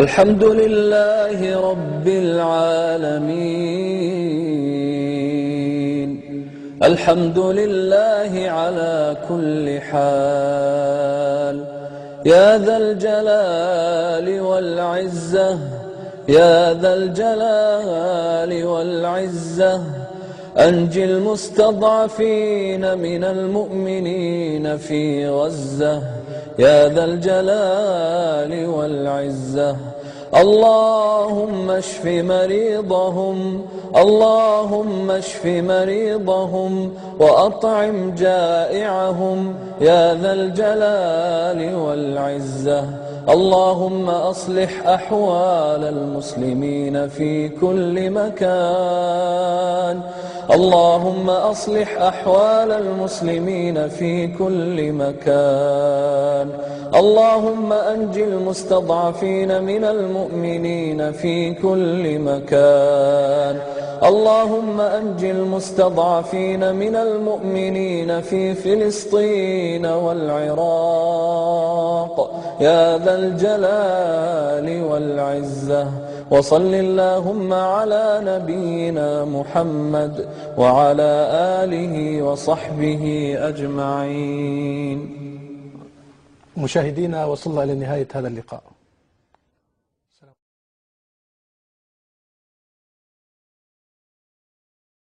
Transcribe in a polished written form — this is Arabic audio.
الحمد لله رب العالمين، الحمد لله على كل حال. يا ذا الجلال والعزة، يا ذا الجلال والعزة، أنجِ المستضعفين من المؤمنين في غزة. يا ذا الجلال والعزة، اللهم اشف مريضهم، اللهم اشف مريضهم وأطعم جائعهم. يا ذا الجلال والعزة، اللهم أصلح أحوال المسلمين في كل مكان، اللهم أصلح أحوال المسلمين في كل مكان. اللهم أنجِ المستضعفين من المؤمنين في كل مكان، اللهم أنجِ المستضعفين من المؤمنين في فلسطين والعراق. يا ذا الجلال والعزة، وصل اللهم على نبينا محمد وعلى آله وصحبه أجمعين. مشاهدينا، وصلنا إلى نهاية هذا اللقاء.